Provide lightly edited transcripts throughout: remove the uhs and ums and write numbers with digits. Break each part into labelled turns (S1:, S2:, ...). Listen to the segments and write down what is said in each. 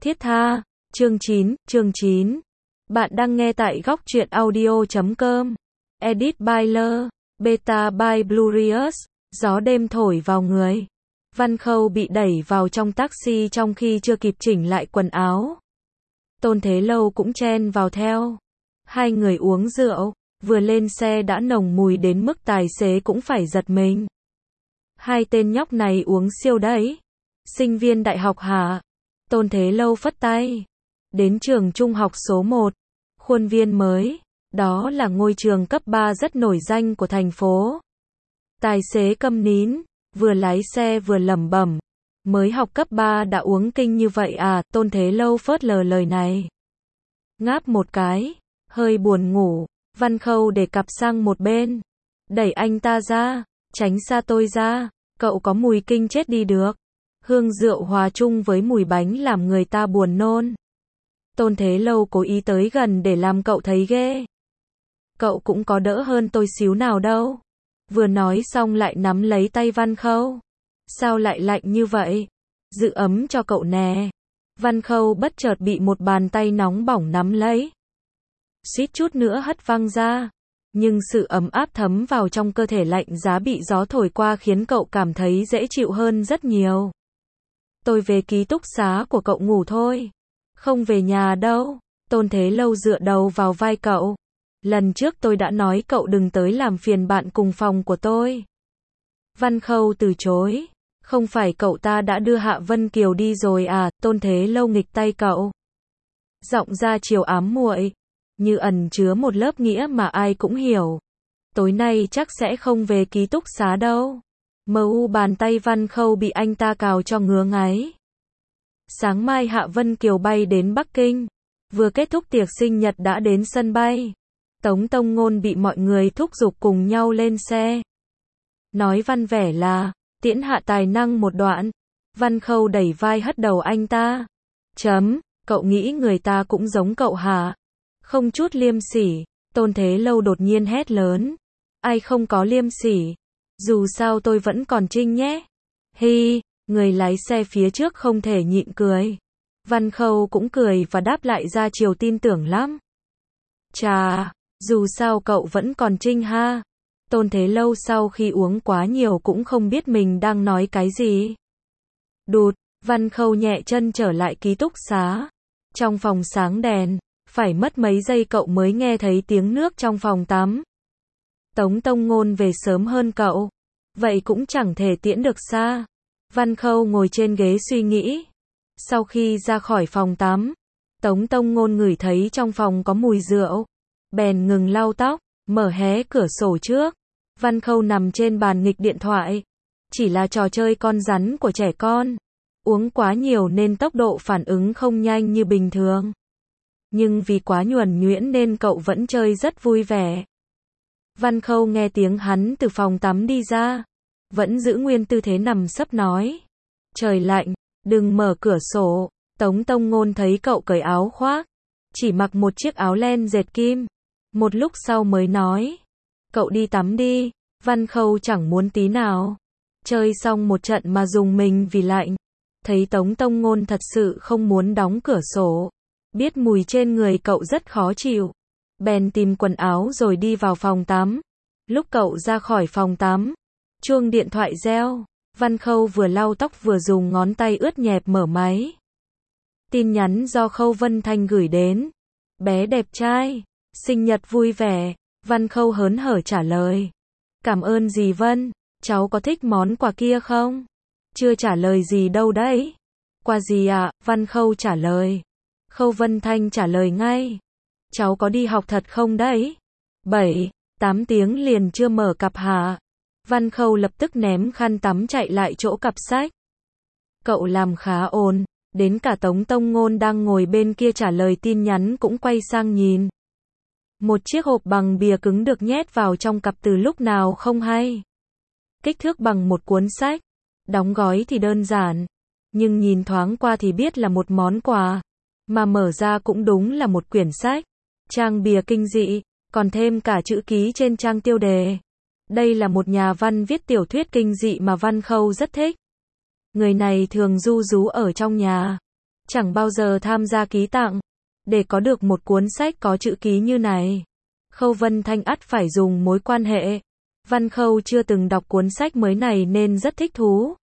S1: Thiết tha, chương 9. Bạn đang nghe tại góc truyện audio.com. Edit by L, Beta by Blurious. Gió đêm thổi vào người. Văn Khâu bị đẩy vào trong taxi trong khi chưa kịp chỉnh lại quần áo. Tôn Thế Lâu cũng chen vào theo. Hai người uống rượu, vừa lên xe đã nồng mùi đến mức tài xế cũng phải giật mình. Hai tên nhóc này uống siêu đấy. Sinh viên đại học hả? Tôn Thế Lâu phất tay. Đến trường trung học số 1, khuôn viên mới. Đó là ngôi trường cấp 3 rất nổi danh của thành phố. Tài xế câm nín, vừa lái xe vừa lẩm bẩm. Mới học cấp 3 đã uống kinh như vậy à? Tôn Thế Lâu phớt lờ lời này. Ngáp một cái, hơi buồn ngủ. Văn Khâu để cặp sang một bên. Đẩy anh ta ra, tránh xa tôi ra. Cậu có mùi kinh chết đi được. Hương rượu hòa chung với mùi bánh làm người ta buồn nôn. Tôn Thế Lâu cố ý tới gần để làm cậu thấy ghê. Cậu cũng có đỡ hơn tôi xíu nào đâu. Vừa nói xong lại nắm lấy tay Văn Khâu. Sao lại lạnh như vậy? Giữ ấm cho cậu nè. Văn Khâu bất chợt bị một bàn tay nóng bỏng nắm lấy. Suýt chút nữa hất văng ra. Nhưng sự ấm áp thấm vào trong cơ thể lạnh giá bị gió thổi qua khiến cậu cảm thấy dễ chịu hơn rất nhiều. Tôi về ký túc xá của cậu ngủ thôi. Không về nhà đâu. Tôn Thế Lâu dựa đầu vào vai cậu. Lần trước tôi đã nói cậu đừng tới làm phiền bạn cùng phòng của tôi. Văn Khâu từ chối. Không phải cậu ta đã đưa Hạ Vân Kiều đi rồi à? Tôn Thế Lâu nghịch tay cậu. Giọng ra chiều ám muội, như ẩn chứa một lớp nghĩa mà ai cũng hiểu. Tối nay chắc sẽ không về ký túc xá đâu. Bàn tay Văn Khâu bị anh ta cào cho ngứa ngáy. Sáng mai Hạ Vân Kiều bay đến Bắc Kinh. Vừa kết thúc tiệc sinh nhật đã đến sân bay. Tống Tông Ngôn bị mọi người thúc giục cùng nhau lên xe. Nói văn vẻ là, tiễn Hạ tài năng một đoạn. Văn Khâu đẩy vai hất đầu anh ta. Cậu nghĩ người ta cũng giống cậu hả? Không chút liêm sỉ. Tôn Thế Lâu đột nhiên hét lớn. Ai không có liêm sỉ? Dù sao tôi vẫn còn trinh nhé. Hi, người lái xe phía trước không thể nhịn cười. Văn Khâu cũng cười và đáp lại ra chiều tin tưởng lắm. Chà, dù sao cậu vẫn còn trinh ha. Tôn Thế Lâu sau khi uống quá nhiều cũng không biết mình đang nói cái gì. Đụt, Văn Khâu nhẹ chân trở lại ký túc xá. Trong phòng sáng đèn, phải mất mấy giây cậu mới nghe thấy tiếng nước trong phòng tắm. Tống Tông Ngôn về sớm hơn cậu. Vậy cũng chẳng thể tiễn được xa. Văn Khâu ngồi trên ghế suy nghĩ. Sau khi ra khỏi phòng tắm, Tống Tông Ngôn ngửi thấy trong phòng có mùi rượu. Bèn ngừng lau tóc, mở hé cửa sổ trước. Văn Khâu nằm trên bàn nghịch điện thoại. Chỉ là trò chơi con rắn của trẻ con. Uống quá nhiều nên tốc độ phản ứng không nhanh như bình thường. Nhưng vì quá nhuần nhuyễn nên cậu vẫn chơi rất vui vẻ. Văn Khâu nghe tiếng hắn từ phòng tắm đi ra. Vẫn giữ nguyên tư thế nằm sấp nói. Trời lạnh, đừng mở cửa sổ. Tống Tông Ngôn thấy cậu cởi áo khoác. Chỉ mặc một chiếc áo len dệt kim. Một lúc sau mới nói. Cậu đi tắm đi. Văn Khâu chẳng muốn tí nào. Chơi xong một trận mà dùng mình vì lạnh. Thấy Tống Tông Ngôn thật sự không muốn đóng cửa sổ. Biết mùi trên người cậu rất khó chịu. Bèn tìm quần áo rồi đi vào phòng tắm. Lúc cậu ra khỏi phòng tắm, chuông điện thoại reo. Văn Khâu vừa lau tóc vừa dùng ngón tay ướt nhẹp mở máy. Tin nhắn do Khâu Vân Thanh gửi đến. Bé đẹp trai, sinh nhật vui vẻ. Văn Khâu hớn hở trả lời. Cảm ơn dì Vân, cháu có thích món quà kia không? Chưa trả lời gì đâu đấy. Quà gì ạ? Văn Khâu trả lời. Khâu Vân Thanh trả lời ngay. Cháu có đi học thật không đấy? 7-8 tiếng liền chưa mở cặp hả? Văn Khâu lập tức ném khăn tắm chạy lại chỗ cặp sách. Cậu làm khá ồn, đến cả Tống Tông Ngôn đang ngồi bên kia trả lời tin nhắn cũng quay sang nhìn. Một chiếc hộp bằng bìa cứng được nhét vào trong cặp từ lúc nào không hay. Kích thước bằng một cuốn sách. Đóng gói thì đơn giản. Nhưng nhìn thoáng qua thì biết là một món quà. Mà mở ra cũng đúng là một quyển sách. Trang bìa kinh dị, còn thêm cả chữ ký trên trang tiêu đề. Đây là một nhà văn viết tiểu thuyết kinh dị mà Văn Khâu rất thích. Người này thường ru rú ở trong nhà. chẳng bao giờ tham gia ký tặng. Để có được một cuốn sách có chữ ký như này, Khâu Vân Thanh ắt phải dùng mối quan hệ. Văn Khâu chưa từng đọc cuốn sách mới này nên rất thích thú.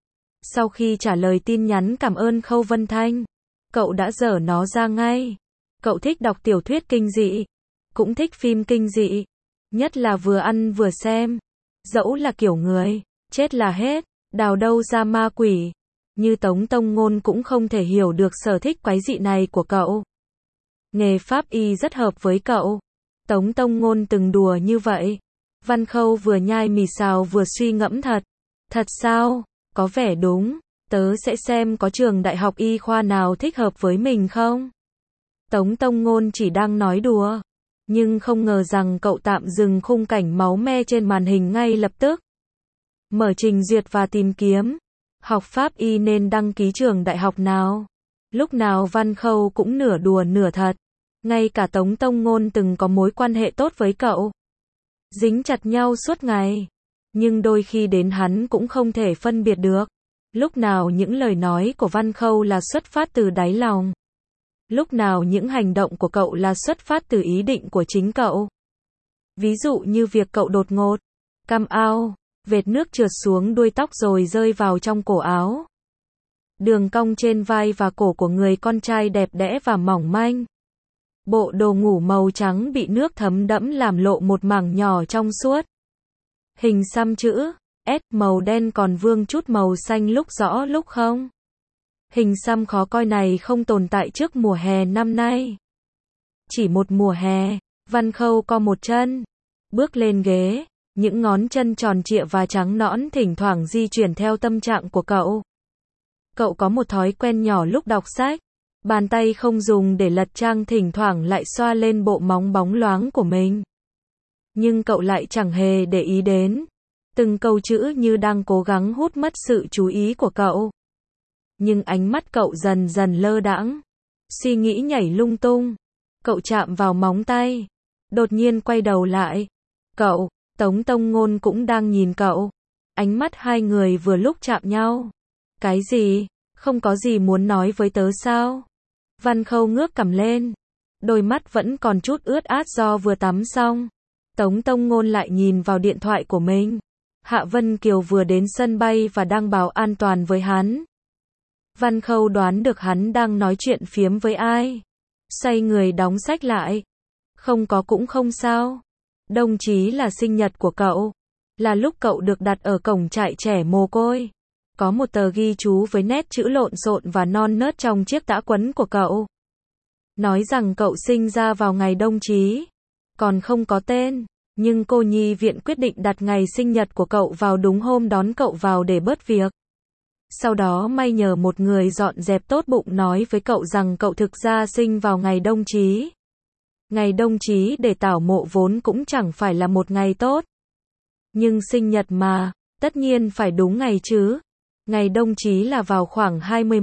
S1: Sau khi trả lời tin nhắn cảm ơn Khâu Vân Thanh, cậu đã dở nó ra ngay. Cậu thích đọc tiểu thuyết kinh dị, cũng thích phim kinh dị, nhất là vừa ăn vừa xem. Dẫu là kiểu người chết là hết, đào đâu ra ma quỷ, như Tống Tông Ngôn cũng không thể hiểu được sở thích quái dị này của cậu. Nghề pháp y rất hợp với cậu. Tống Tông Ngôn từng đùa như vậy. Văn Khâu vừa nhai mì xào vừa suy ngẫm thật. Thật sao? Có vẻ đúng. Tớ sẽ xem có trường đại học y khoa nào thích hợp với mình không? Tống Tông Ngôn chỉ đang nói đùa, nhưng không ngờ rằng cậu tạm dừng khung cảnh máu me trên màn hình ngay lập tức. Mở trình duyệt và tìm kiếm. Học pháp y nên đăng ký trường đại học nào? Lúc nào Văn Khâu cũng nửa đùa nửa thật. Ngay cả Tống Tông Ngôn từng có mối quan hệ tốt với cậu, dính chặt nhau suốt ngày. Nhưng đôi khi đến hắn cũng không thể phân biệt được. Lúc nào những lời nói của Văn Khâu là xuất phát từ đáy lòng, lúc nào những hành động của cậu là xuất phát từ ý định của chính cậu. Ví dụ như việc cậu đột ngột cam ao, vệt nước trượt xuống đuôi tóc rồi rơi vào trong cổ áo. Đường cong trên vai và cổ của người con trai đẹp đẽ và mỏng manh. Bộ đồ ngủ màu trắng bị nước thấm đẫm làm lộ một mảng nhỏ trong suốt. Hình xăm chữ S màu đen còn vương chút màu xanh lúc rõ lúc không. Hình xăm khó coi này không tồn tại trước mùa hè năm nay. Chỉ một mùa hè, Văn Khâu co một chân, bước lên ghế, những ngón chân tròn trịa và trắng nõn thỉnh thoảng di chuyển theo tâm trạng của cậu. Cậu có một thói quen nhỏ lúc đọc sách. Bàn tay không dùng để lật trang thỉnh thoảng lại xoa lên bộ móng bóng loáng của mình. Nhưng cậu lại chẳng hề để ý đến. Từng câu chữ như đang cố gắng hút mất sự chú ý của cậu. Nhưng ánh mắt cậu dần dần lơ đãng. Suy nghĩ nhảy lung tung. Cậu chạm vào móng tay. Đột nhiên quay đầu lại. Cậu, Tống Tông Ngôn cũng đang nhìn cậu. Ánh mắt hai người vừa lúc chạm nhau. Cái gì? Không có gì muốn nói với tớ sao? Văn Khâu ngước cằm lên. Đôi mắt vẫn còn chút ướt át do vừa tắm xong. Tống Tông Ngôn lại nhìn vào điện thoại của mình. Hạ Vân Kiều vừa đến sân bay và đang bảo an toàn với hắn. Văn Khâu đoán được hắn đang nói chuyện phiếm với ai. Xoay người đóng sách lại. Không có cũng không sao. Đồng chí là sinh nhật của cậu. Là lúc cậu được đặt ở cổng trại trẻ mồ côi. Có một tờ ghi chú với nét chữ lộn xộn và non nớt trong chiếc tã quấn của cậu. Nói rằng cậu sinh ra vào ngày đồng chí. Còn không có tên. Nhưng cô nhi viện quyết định đặt ngày sinh nhật của cậu vào đúng hôm đón cậu vào để bớt việc. Sau đó may nhờ một người dọn dẹp tốt bụng nói với cậu rằng cậu thực ra sinh vào ngày đồng chí. Ngày đồng chí để tảo mộ vốn cũng chẳng phải là một ngày tốt. Nhưng sinh nhật mà, tất nhiên phải đúng ngày chứ. Ngày đồng chí là vào khoảng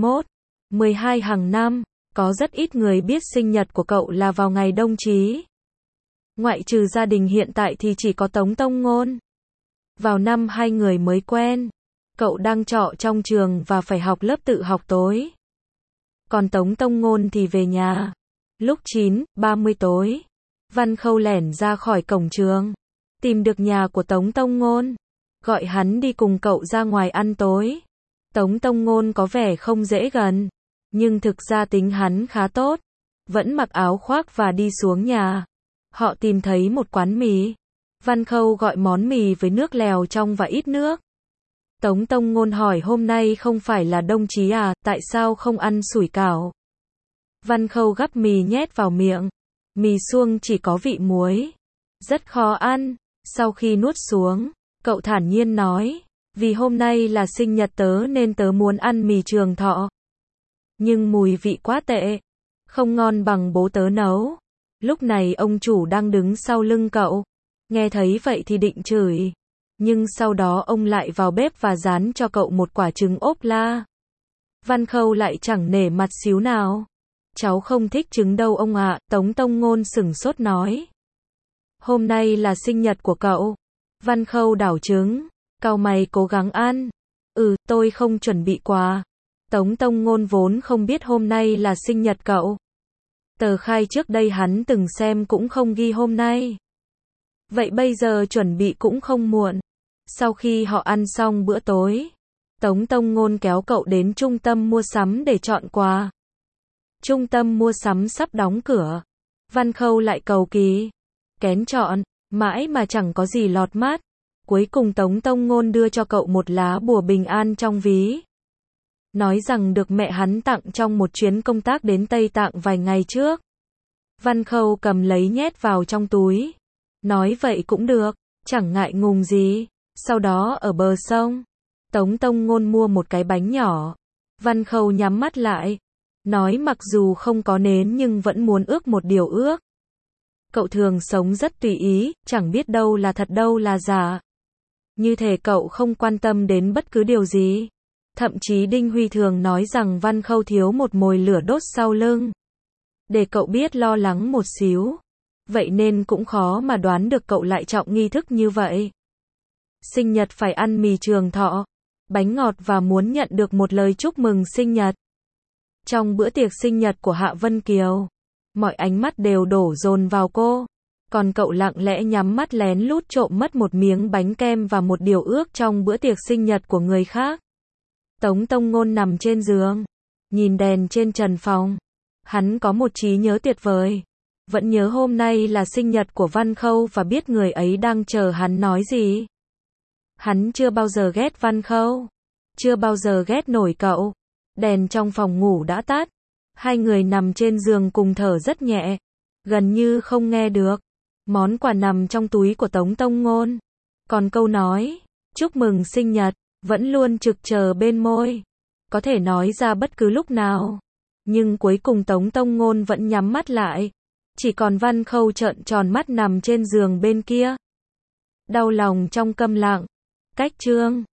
S1: 21/12 hàng năm, có rất ít người biết sinh nhật của cậu là vào ngày đồng chí. Ngoại trừ gia đình hiện tại thì chỉ có Tống Tông Ngôn. Vào năm hai người mới quen, cậu đang trọ trong trường và phải học lớp tự học tối. Còn Tống Tông Ngôn thì về nhà. Lúc 9:30 tối, Văn Khâu lẻn ra khỏi cổng trường, tìm được nhà của Tống Tông Ngôn, gọi hắn đi cùng cậu ra ngoài ăn tối. Tống Tông Ngôn có vẻ không dễ gần, nhưng thực ra tính hắn khá tốt, vẫn mặc áo khoác và đi xuống nhà. Họ tìm thấy một quán mì. Văn Khâu gọi món mì với nước lèo trong và ít nước. Tống Tông Ngôn hỏi hôm nay không phải là đồng chí à, tại sao không ăn sủi cảo? Văn Khâu gắp mì nhét vào miệng. Mì suông chỉ có vị muối. Rất khó ăn. Sau khi nuốt xuống, cậu thản nhiên nói, vì hôm nay là sinh nhật tớ nên tớ muốn ăn mì Trường Thọ. Nhưng mùi vị quá tệ. Không ngon bằng bố tớ nấu. Lúc này ông chủ đang đứng sau lưng cậu. Nghe thấy vậy thì định chửi. Nhưng sau đó ông lại vào bếp và rán cho cậu một quả trứng ốp la. Văn Khâu lại chẳng nể mặt xíu nào. Cháu không thích trứng đâu ông ạ, Tống Tông Ngôn sửng sốt nói. Hôm nay là sinh nhật của cậu. Văn Khâu đảo trứng, cau mày cố gắng ăn. Tôi không chuẩn bị quà. Tống Tông Ngôn vốn không biết hôm nay là sinh nhật cậu. Tờ khai trước đây hắn từng xem cũng không ghi hôm nay. Vậy bây giờ chuẩn bị cũng không muộn. Sau khi họ ăn xong bữa tối, Tống Tông Ngôn kéo cậu đến trung tâm mua sắm để chọn quà. Trung tâm mua sắm sắp đóng cửa. Văn Khâu lại cầu kỳ. Kén chọn, mãi mà chẳng có gì lọt mắt. Cuối cùng Tống Tông Ngôn đưa cho cậu một lá bùa bình an trong ví. Nói rằng được mẹ hắn tặng trong một chuyến công tác đến Tây Tạng vài ngày trước. Văn Khâu cầm lấy nhét vào trong túi. Nói vậy cũng được, chẳng ngại ngùng gì. Sau đó ở bờ sông, Tống Tông Ngôn mua một cái bánh nhỏ. Văn Khâu nhắm mắt lại. Nói mặc dù không có nến nhưng vẫn muốn ước một điều ước. Cậu thường sống rất tùy ý, chẳng biết đâu là thật đâu là giả. Như thể cậu không quan tâm đến bất cứ điều gì. Thậm chí Đinh Huy thường nói rằng Văn Khâu thiếu một mồi lửa đốt sau lưng. Để cậu biết lo lắng một xíu. Vậy nên cũng khó mà đoán được cậu lại trọng nghi thức như vậy. Sinh nhật phải ăn mì trường thọ, bánh ngọt và muốn nhận được một lời chúc mừng sinh nhật. Trong bữa tiệc sinh nhật của Hạ Vân Kiều, mọi ánh mắt đều đổ dồn vào cô. Còn cậu lặng lẽ nhắm mắt lén lút trộm mất một miếng bánh kem và một điều ước trong bữa tiệc sinh nhật của người khác. Tống Tông Ngôn nằm trên giường, nhìn đèn trên trần phòng. Hắn có một trí nhớ tuyệt vời. Vẫn nhớ hôm nay là sinh nhật của Văn Khâu và biết người ấy đang chờ hắn nói gì. Hắn chưa bao giờ ghét Văn Khâu. Chưa bao giờ ghét nổi cậu. Đèn trong phòng ngủ đã tắt. Hai người nằm trên giường cùng thở rất nhẹ. Gần như không nghe được. Món quà nằm trong túi của Tống Tông Ngôn. Còn câu nói, chúc mừng sinh nhật, vẫn luôn trực chờ bên môi. Có thể nói ra bất cứ lúc nào. Nhưng cuối cùng Tống Tông Ngôn vẫn nhắm mắt lại. Chỉ còn Văn Khâu trợn tròn mắt nằm trên giường bên kia. Đau lòng trong câm lặng. Cách chương